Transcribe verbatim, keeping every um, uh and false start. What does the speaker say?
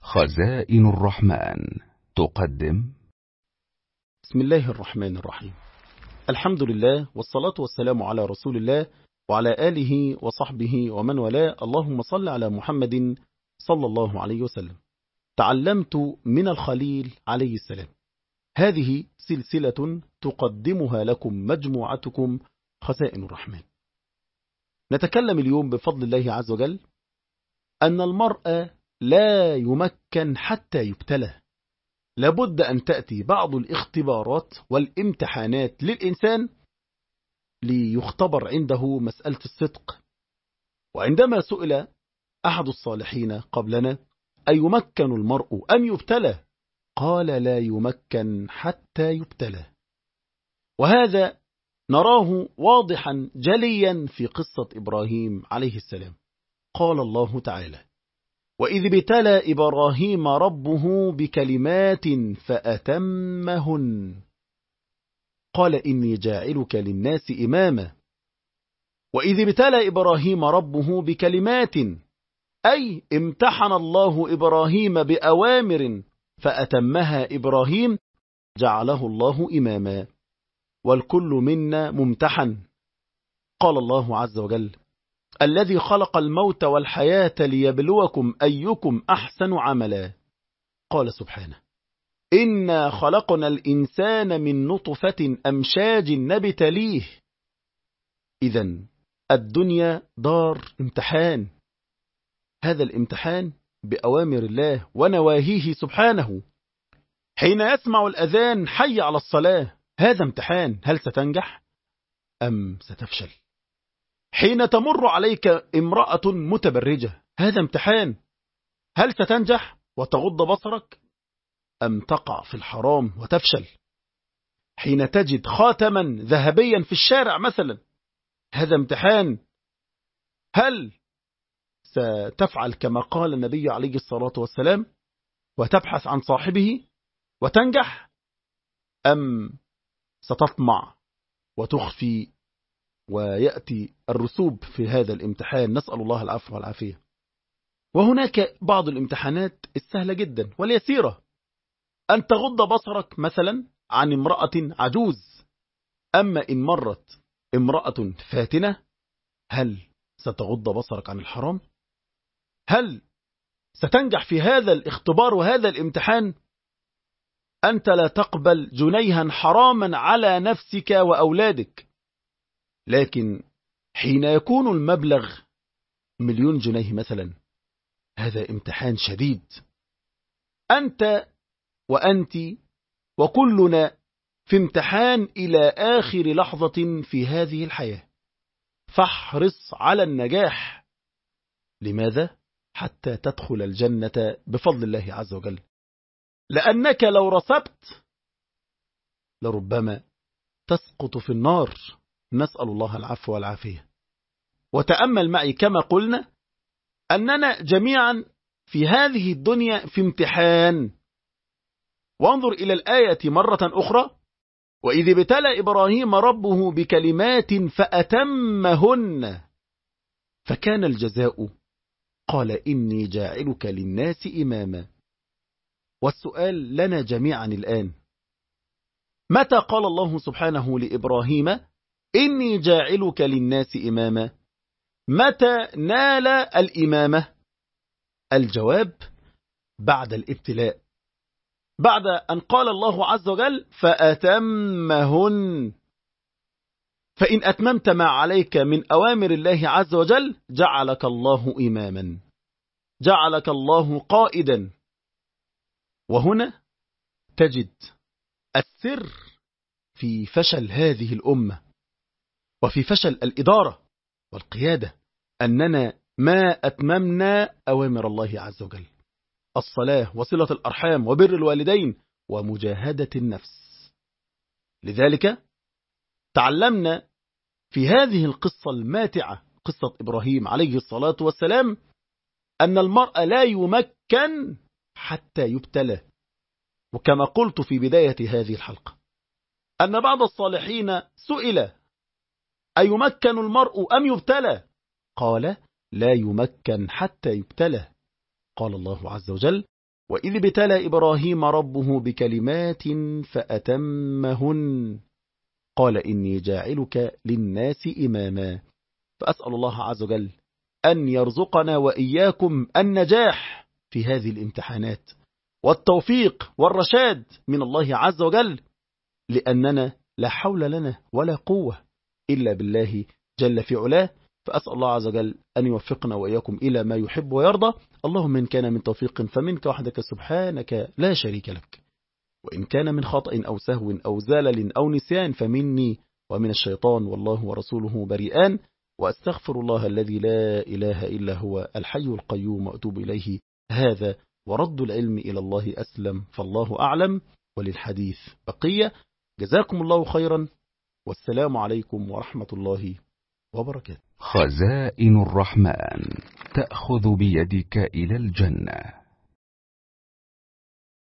خزائن الرحمن تقدم. بسم الله الرحمن الرحيم. الحمد لله والصلاة والسلام على رسول الله وعلى آله وصحبه ومن والاه. اللهم صل على محمد صلى الله عليه وسلم. تعلمت من الخليل عليه السلام. هذه سلسلة تقدمها لكم مجموعتكم خزائن الرحمن. نتكلم اليوم بفضل الله عز وجل أن المرء لا يمكن حتى يبتلى. لابد أن تأتي بعض الاختبارات والامتحانات للإنسان ليختبر عنده مسألة الصدق. وعندما سئل أحد الصالحين قبلنا أيمكن المرء أم يبتلى؟ قال لا يمكن حتى يبتلى. وهذا نراه واضحا جليا في قصة إبراهيم عليه السلام. قال الله تعالى: وإذ ابتلى إبراهيم ربه بكلمات فأتمهن قال إني جاعلك للناس إماما. وإذ ابتلى إبراهيم ربه بكلمات أي امتحن الله إبراهيم بأوامر فأتمها إبراهيم جعله الله إماما. والكل منا ممتحن. قال الله عز وجل: الذي خلق الموت والحياة ليبلوكم أيكم أحسن عملا. قال سبحانه: إنا خلقنا الإنسان من نطفة أمشاج نبتليه. إذن الدنيا دار امتحان. هذا الامتحان بأوامر الله ونواهيه سبحانه. حين يسمع الأذان حي على الصلاة هذا امتحان، هل ستنجح أم ستفشل؟ حين تمر عليك امرأة متبرجة هذا امتحان، هل ستنجح وتغض بصرك أم تقع في الحرام وتفشل؟ حين تجد خاتما ذهبيا في الشارع مثلا هذا امتحان، هل ستفعل كما قال النبي عليه الصلاة والسلام وتبحث عن صاحبه وتنجح، أم ستطمع وتخفي ويأتي الرسوب في هذا الامتحان؟ نسأل الله العفو والعافية. وهناك بعض الامتحانات السهلة جدا واليسيرة، أن تغض بصرك مثلا عن امرأة عجوز. أما إن مرت امرأة فاتنة هل ستغض بصرك عن الحرام؟ هل ستنجح في هذا الاختبار وهذا الامتحان؟ أنت لا تقبل جنيها حراما على نفسك وأولادك، لكن حين يكون المبلغ مليون جنيه مثلا هذا امتحان شديد. أنت وأنت وكلنا في امتحان إلى آخر لحظة في هذه الحياة. فاحرص على النجاح. لماذا؟ حتى تدخل الجنة بفضل الله عز وجل. لأنك لو رسبت لربما تسقط في النار. نسأل الله العفو والعافية. وتأمل معي كما قلنا أننا جميعا في هذه الدنيا في امتحان. وانظر إلى الآية مرة أخرى: وإذ ابتلى إبراهيم ربه بكلمات فأتمهن فكان الجزاء قال إني جاعلك للناس إماما. والسؤال لنا جميعا الآن: متى قال الله سبحانه لإبراهيم إني جاعلك للناس إماما؟ متى نال الإمامة؟ الجواب: بعد الابتلاء، بعد أن قال الله عز وجل فأتمهن. فإن أتممت ما عليك من أوامر الله عز وجل جعلك الله إماما، جعلك الله قائدا. وهنا تجد السر في فشل هذه الأمة وفي فشل الإدارة والقيادة، أننا ما أتممنا أوامر الله عز وجل: الصلاة وصلة الأرحام وبر الوالدين ومجاهدة النفس. لذلك تعلمنا في هذه القصة الماتعة، قصة إبراهيم عليه الصلاة والسلام، أن المرء لا يمكن حتى يبتلى. وكما قلت في بداية هذه الحلقة أن بعض الصالحين سئل أيمكن المرء أم يبتلى؟ قال لا يمكن حتى يبتلى. قال الله عز وجل: وإذ ابتلى إبراهيم ربه بكلمات فأتمهن قال إني جاعلك للناس إماما. فأسأل الله عز وجل أن يرزقنا وإياكم النجاح في هذه الامتحانات والتوفيق والرشاد من الله عز وجل، لأننا لا حول لنا ولا قوة إلا بالله جل في علاه. فأسأل الله عز وجل أن يوفقنا وإياكم إلى ما يحب ويرضى. اللهم إن كان من توفيق فمنك وحدك سبحانك لا شريك لك، وإن كان من خطأ أو سهو أو زلل أو نسيان فمني ومن الشيطان، والله ورسوله بريئان. وأستغفر الله الذي لا إله إلا هو الحي القيوم وأتوب إليه. هذا ورد العلم إلى الله أسلم، فالله أعلم، وللحديث بقية. جزاكم الله خيرا، والسلام عليكم ورحمة الله وبركاته. خزائن الرحمن تأخذ بيدك إلى الجنة.